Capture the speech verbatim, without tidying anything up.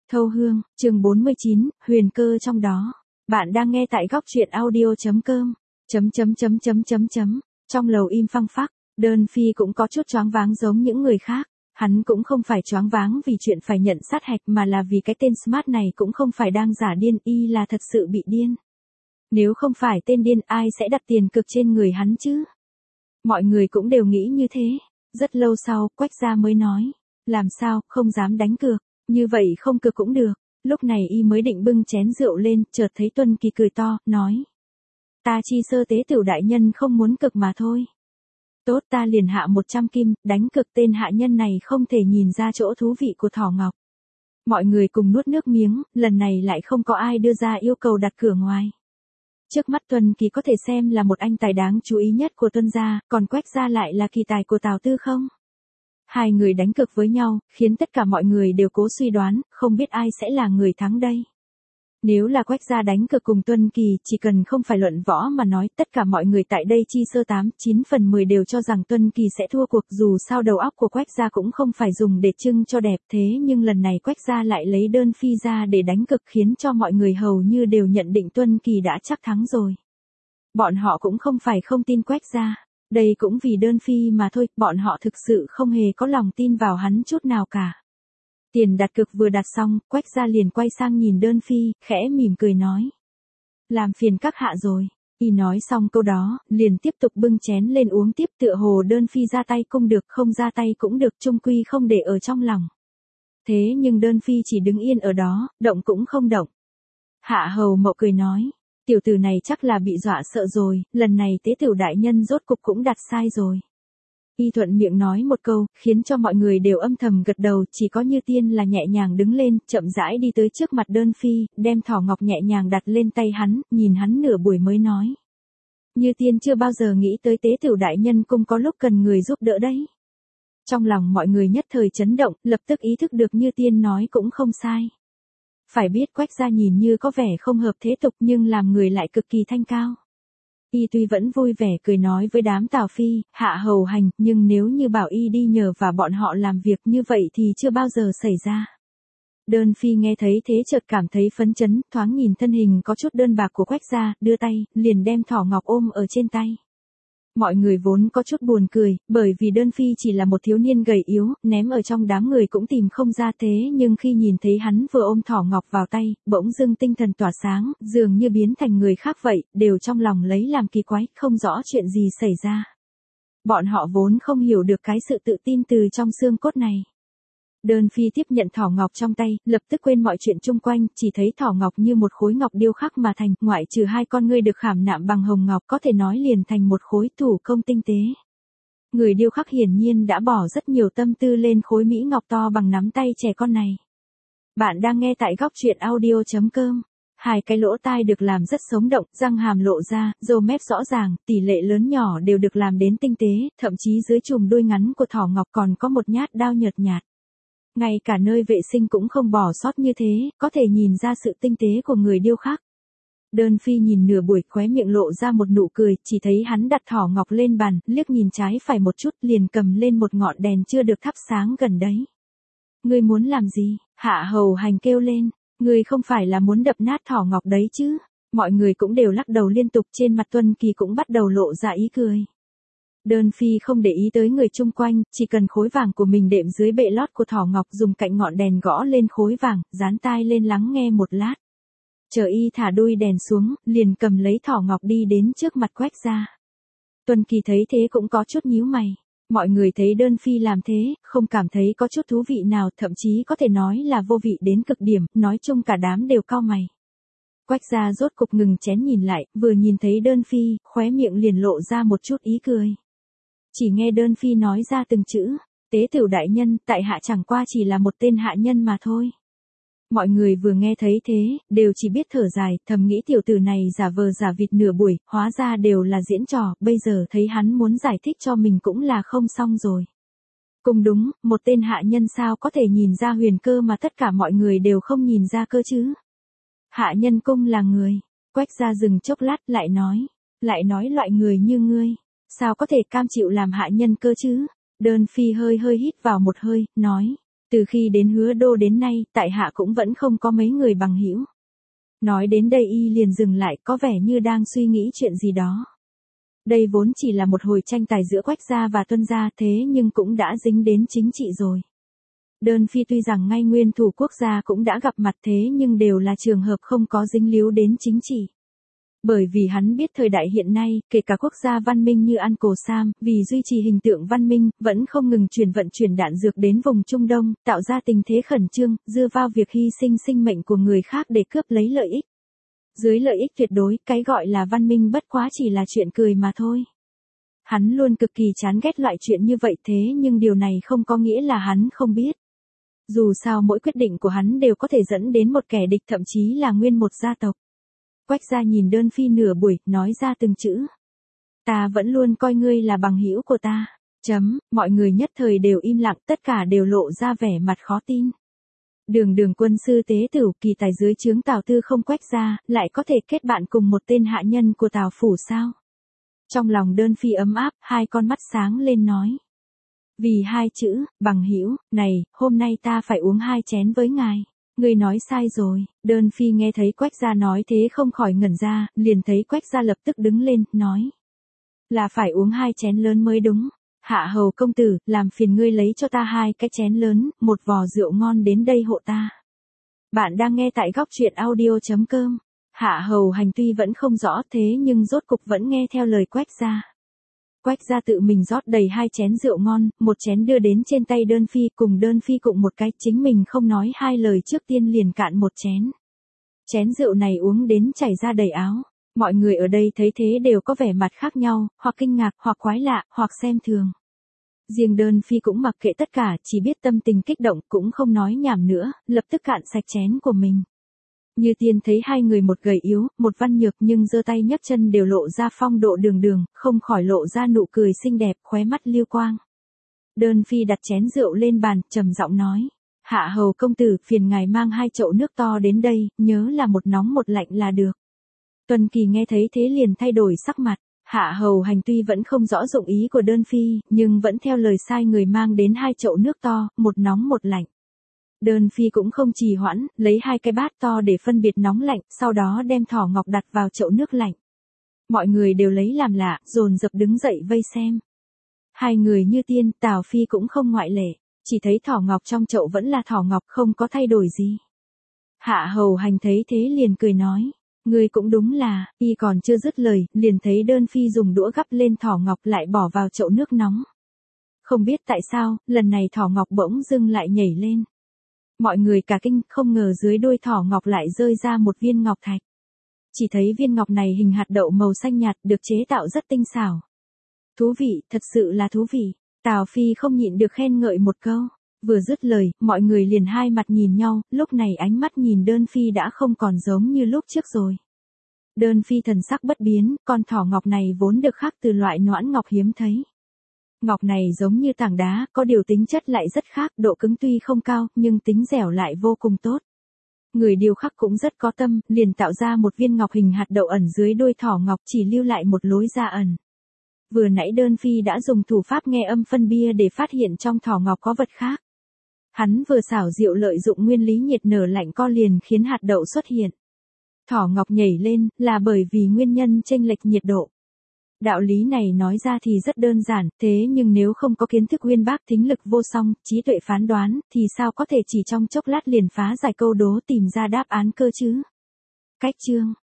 Thâu Hương, chương bốn mươi chín, huyền cơ trong đó. Bạn đang nghe tại góc truyện audio.com. Chấm chấm chấm chấm chấm chấm. Trong lầu im phăng phắc, Đơn Phi cũng có chút choáng váng giống những người khác. Hắn cũng không phải choáng váng vì chuyện phải nhận sát hạch mà là vì cái tên Smart này cũng không phải đang giả điên, y là thật sự bị điên. Nếu không phải tên điên, ai sẽ đặt tiền cược trên người hắn chứ? Mọi người cũng đều nghĩ như thế. Rất lâu sau, Quách Gia mới nói. Làm sao, không dám đánh cược. Như vậy không cược cũng được. Lúc này y mới định bưng chén rượu lên, chợt thấy Tuân Kỳ cười to, nói. Ta chi sơ tế tiểu đại nhân không muốn cực mà thôi. Tốt, ta liền hạ một trăm kim, đánh cực. Tên hạ nhân này không thể nhìn ra chỗ thú vị của thỏ ngọc. Mọi người cùng nuốt nước miếng, lần này lại không có ai đưa ra yêu cầu đặt cửa ngoài. Trước mắt Tuân Kỳ có thể xem là một anh tài đáng chú ý nhất của Tuân gia, còn Quách gia lại là kỳ tài của Tào Tư không? Hai người đánh cược với nhau, khiến tất cả mọi người đều cố suy đoán, không biết ai sẽ là người thắng đây. Nếu là Quách gia đánh cược cùng Tuân Kỳ, chỉ cần không phải luận võ mà nói, tất cả mọi người tại đây chi sơ tám, chín phần mười đều cho rằng Tuân Kỳ sẽ thua cuộc, dù sao đầu óc của Quách gia cũng không phải dùng để trưng cho đẹp, thế nhưng lần này Quách gia lại lấy Đơn Phi ra để đánh cược, khiến cho mọi người hầu như đều nhận định Tuân Kỳ đã chắc thắng rồi. Bọn họ cũng không phải không tin Quách gia. Đây cũng vì Đơn Phi mà thôi, bọn họ thực sự không hề có lòng tin vào hắn chút nào cả. Tiền đặt cược vừa đặt xong, Quách gia liền quay sang nhìn Đơn Phi, khẽ mỉm cười nói. Làm phiền các hạ rồi. Y nói xong câu đó, liền tiếp tục bưng chén lên uống tiếp, tựa hồ Đơn Phi ra tay cũng được, không ra tay cũng được, chung quy không để ở trong lòng. Thế nhưng Đơn Phi chỉ đứng yên ở đó, động cũng không động. Hạ hầu Mậu cười nói. Tiểu tử này chắc là bị dọa sợ rồi, lần này tế tiểu đại nhân rốt cục cũng đặt sai rồi. Y thuận miệng nói một câu, khiến cho mọi người đều âm thầm gật đầu, chỉ có Như Tiên là nhẹ nhàng đứng lên, chậm rãi đi tới trước mặt Đơn Phi, đem thỏ ngọc nhẹ nhàng đặt lên tay hắn, nhìn hắn nửa buổi mới nói. Như Tiên chưa bao giờ nghĩ tới tế tiểu đại nhân cũng có lúc cần người giúp đỡ đấy. Trong lòng mọi người nhất thời chấn động, lập tức ý thức được Như Tiên nói cũng không sai. Phải biết Quách gia nhìn như có vẻ không hợp thế tục nhưng làm người lại cực kỳ thanh cao. Y tuy vẫn vui vẻ cười nói với đám Tào Phi, Hạ hầu hành, nhưng nếu như bảo y đi nhờ và bọn họ làm việc như vậy thì chưa bao giờ xảy ra. Đơn Phi nghe thấy thế chợt cảm thấy phấn chấn, thoáng nhìn thân hình có chút đơn bạc của Quách gia, đưa tay, liền đem thỏ ngọc ôm ở trên tay. Mọi người vốn có chút buồn cười, bởi vì Đơn Phi chỉ là một thiếu niên gầy yếu, ném ở trong đám người cũng tìm không ra, thế nhưng khi nhìn thấy hắn vừa ôm thỏ ngọc vào tay, bỗng dưng tinh thần tỏa sáng, dường như biến thành người khác vậy, đều trong lòng lấy làm kỳ quái, không rõ chuyện gì xảy ra. Bọn họ vốn không hiểu được cái sự tự tin từ trong xương cốt này. Đơn Phi tiếp nhận thỏ ngọc trong tay, lập tức quên mọi chuyện chung quanh, chỉ thấy thỏ ngọc như một khối ngọc điêu khắc mà thành, ngoại trừ hai con ngươi được khảm nạm bằng hồng ngọc, có thể nói liền thành một khối thủ công tinh tế. Người điêu khắc hiển nhiên đã bỏ rất nhiều tâm tư lên khối mỹ ngọc to bằng nắm tay trẻ con này. Bạn đang nghe tại góc truyện audio.com. Hai cái lỗ tai được làm rất sống động, răng hàm lộ ra, râu mép rõ ràng, tỷ lệ lớn nhỏ đều được làm đến tinh tế, thậm chí dưới chùm đuôi ngắn của thỏ ngọc còn có một nhát đao nhợt nhạt. Ngay cả nơi vệ sinh cũng không bỏ sót như thế, có thể nhìn ra sự tinh tế của người điêu khắc. Đơn Phi nhìn nửa buổi, khóe miệng lộ ra một nụ cười, chỉ thấy hắn đặt thỏ ngọc lên bàn, liếc nhìn trái phải một chút, liền cầm lên một ngọn đèn chưa được thắp sáng gần đấy. Ngươi muốn làm gì? Hạ hầu hành kêu lên. Ngươi không phải là muốn đập nát thỏ ngọc đấy chứ? Mọi người cũng đều lắc đầu liên tục, trên mặt Tuân Kỳ cũng bắt đầu lộ ra ý cười. Đơn Phi không để ý tới người chung quanh, chỉ cần khối vàng của mình đệm dưới bệ lót của thỏ ngọc, dùng cạnh ngọn đèn gõ lên khối vàng, dán tai lên lắng nghe một lát. Chờ y thả đuôi đèn xuống, liền cầm lấy thỏ ngọc đi đến trước mặt Quách gia. Tuân Kỳ thấy thế cũng có chút nhíu mày. Mọi người thấy Đơn Phi làm thế, không cảm thấy có chút thú vị nào, thậm chí có thể nói là vô vị đến cực điểm, nói chung cả đám đều cau mày. Quách gia rốt cục ngừng chén nhìn lại, vừa nhìn thấy Đơn Phi, khóe miệng liền lộ ra một chút ý cười. Chỉ nghe Đơn Phi nói ra từng chữ, tế tiểu đại nhân, tại hạ chẳng qua chỉ là một tên hạ nhân mà thôi. Mọi người vừa nghe thấy thế, đều chỉ biết thở dài, thầm nghĩ tiểu tử này giả vờ giả vịt nửa buổi, hóa ra đều là diễn trò, bây giờ thấy hắn muốn giải thích cho mình cũng là không xong rồi. Cũng đúng, một tên hạ nhân sao có thể nhìn ra huyền cơ mà tất cả mọi người đều không nhìn ra cơ chứ. Hạ nhân cung là người. Quách gia dừng chốc lát lại nói, lại nói loại người như ngươi, sao có thể cam chịu làm hạ nhân cơ chứ? Đơn Phi hơi hơi hít vào một hơi, nói, Từ khi đến Hứa Đô đến nay, tại hạ cũng vẫn không có mấy người bằng hữu. Nói đến đây y liền dừng lại, có vẻ như đang suy nghĩ chuyện gì đó. Đây vốn chỉ là một hồi tranh tài giữa Quách gia và Tuân gia, thế nhưng cũng đã dính đến chính trị rồi. Đơn Phi tuy rằng ngay nguyên thủ quốc gia cũng đã gặp mặt, thế nhưng đều là trường hợp không có dính líu đến chính trị. Bởi vì hắn biết thời đại hiện nay, kể cả quốc gia văn minh như An Cổ Sam, vì duy trì hình tượng văn minh, vẫn không ngừng chuyển vận chuyển đạn dược đến vùng Trung Đông, tạo ra tình thế khẩn trương, dựa vào việc hy sinh sinh mệnh của người khác để cướp lấy lợi ích. Dưới lợi ích tuyệt đối, cái gọi là văn minh bất quá chỉ là chuyện cười mà thôi. Hắn luôn cực kỳ chán ghét loại chuyện như vậy, thế nhưng điều này không có nghĩa là hắn không biết. Dù sao mỗi quyết định của hắn đều có thể dẫn đến một kẻ địch, thậm chí là nguyên một gia tộc. Quách gia nhìn Đơn Phi nửa buổi, nói ra từng chữ. Ta vẫn luôn coi ngươi là bằng hữu của ta. Chấm, mọi người nhất thời đều im lặng, tất cả đều lộ ra vẻ mặt khó tin. Đường đường quân sư tế tửu, kỳ tài dưới trướng Tào Tư không Quách gia, lại có thể kết bạn cùng một tên hạ nhân của Tào phủ sao? Trong lòng Đơn Phi ấm áp, hai con mắt sáng lên nói. Vì hai chữ, bằng hữu, này, hôm nay ta phải uống hai chén với ngài. Ngươi nói sai rồi. Đơn Phi nghe thấy Quách gia nói thế không khỏi ngẩn ra, liền thấy Quách gia lập tức đứng lên, nói. Là phải uống hai chén lớn mới đúng. Hạ hầu công tử, làm phiền ngươi lấy cho ta hai cái chén lớn, một vò rượu ngon đến đây hộ ta. Bạn đang nghe tại góc truyện audio.com. Hạ hầu hành tuy vẫn không rõ, thế nhưng rốt cục vẫn nghe theo lời Quách gia. Quách gia tự mình rót đầy hai chén rượu ngon, một chén đưa đến trên tay Đơn Phi, cùng Đơn Phi cùng một cái, chính mình không nói hai lời trước tiên liền cạn một chén. Chén rượu này uống đến chảy ra đầy áo. Mọi người ở đây thấy thế đều có vẻ mặt khác nhau, hoặc kinh ngạc, hoặc quái lạ, hoặc xem thường. Riêng Đơn Phi cũng mặc kệ tất cả, chỉ biết tâm tình kích động, cũng không nói nhảm nữa, lập tức cạn sạch chén của mình. Như Tiên thấy hai người, một gầy yếu, một văn nhược, nhưng giơ tay nhấc chân đều lộ ra phong độ đường đường, không khỏi lộ ra nụ cười xinh đẹp, khóe mắt lưu quang. Đơn Phi đặt chén rượu lên bàn, trầm giọng nói. Hạ hầu công tử, phiền ngài mang hai chậu nước to đến đây, nhớ là một nóng một lạnh là được. Tuân Kỳ nghe thấy thế liền thay đổi sắc mặt. Hạ hầu hành tuy vẫn không rõ dụng ý của Đơn Phi, nhưng vẫn theo lời sai người mang đến hai chậu nước to, một nóng một lạnh. Đơn Phi cũng không trì hoãn, lấy hai cái bát to để phân biệt nóng lạnh, sau đó đem thỏ ngọc đặt vào chậu nước lạnh. Mọi người đều lấy làm lạ, dồn dập đứng dậy vây xem. Hai người Như Tiên, Tào Phi cũng không ngoại lệ, chỉ thấy thỏ ngọc trong chậu vẫn là thỏ ngọc, không có thay đổi gì. Hạ hầu hành thấy thế liền cười nói. Người cũng đúng là, y còn chưa dứt lời, liền thấy Đơn Phi dùng đũa gắp lên thỏ ngọc lại bỏ vào chậu nước nóng. Không biết tại sao, lần này thỏ ngọc bỗng dưng lại nhảy lên. Mọi người cả kinh, không ngờ dưới đuôi thỏ ngọc lại rơi ra một viên ngọc thạch. Chỉ thấy viên ngọc này hình hạt đậu màu xanh nhạt, được chế tạo rất tinh xảo. Thú vị, thật sự là thú vị. Tào Phi không nhịn được khen ngợi một câu. Vừa dứt lời, mọi người liền hai mặt nhìn nhau, lúc này ánh mắt nhìn Đơn Phi đã không còn giống như lúc trước rồi. Đơn Phi thần sắc bất biến, con thỏ ngọc này vốn được khắc từ loại noãn ngọc hiếm thấy. Ngọc này giống như tảng đá, có điều tính chất lại rất khác, độ cứng tuy không cao, nhưng tính dẻo lại vô cùng tốt. Người điêu khắc cũng rất có tâm, liền tạo ra một viên ngọc hình hạt đậu ẩn dưới đuôi thỏ ngọc, chỉ lưu lại một lối ra ẩn. Vừa nãy Đơn Phi đã dùng thủ pháp nghe âm phân bia để phát hiện trong thỏ ngọc có vật khác. Hắn vừa xảo diệu lợi dụng nguyên lý nhiệt nở lạnh co liền khiến hạt đậu xuất hiện. Thỏ ngọc nhảy lên, là bởi vì nguyên nhân chênh lệch nhiệt độ. Đạo lý này nói ra thì rất đơn giản, thế nhưng nếu không có kiến thức uyên bác, thính lực vô song, trí tuệ phán đoán, thì sao có thể chỉ trong chốc lát liền phá giải câu đố tìm ra đáp án cơ chứ? Cách chương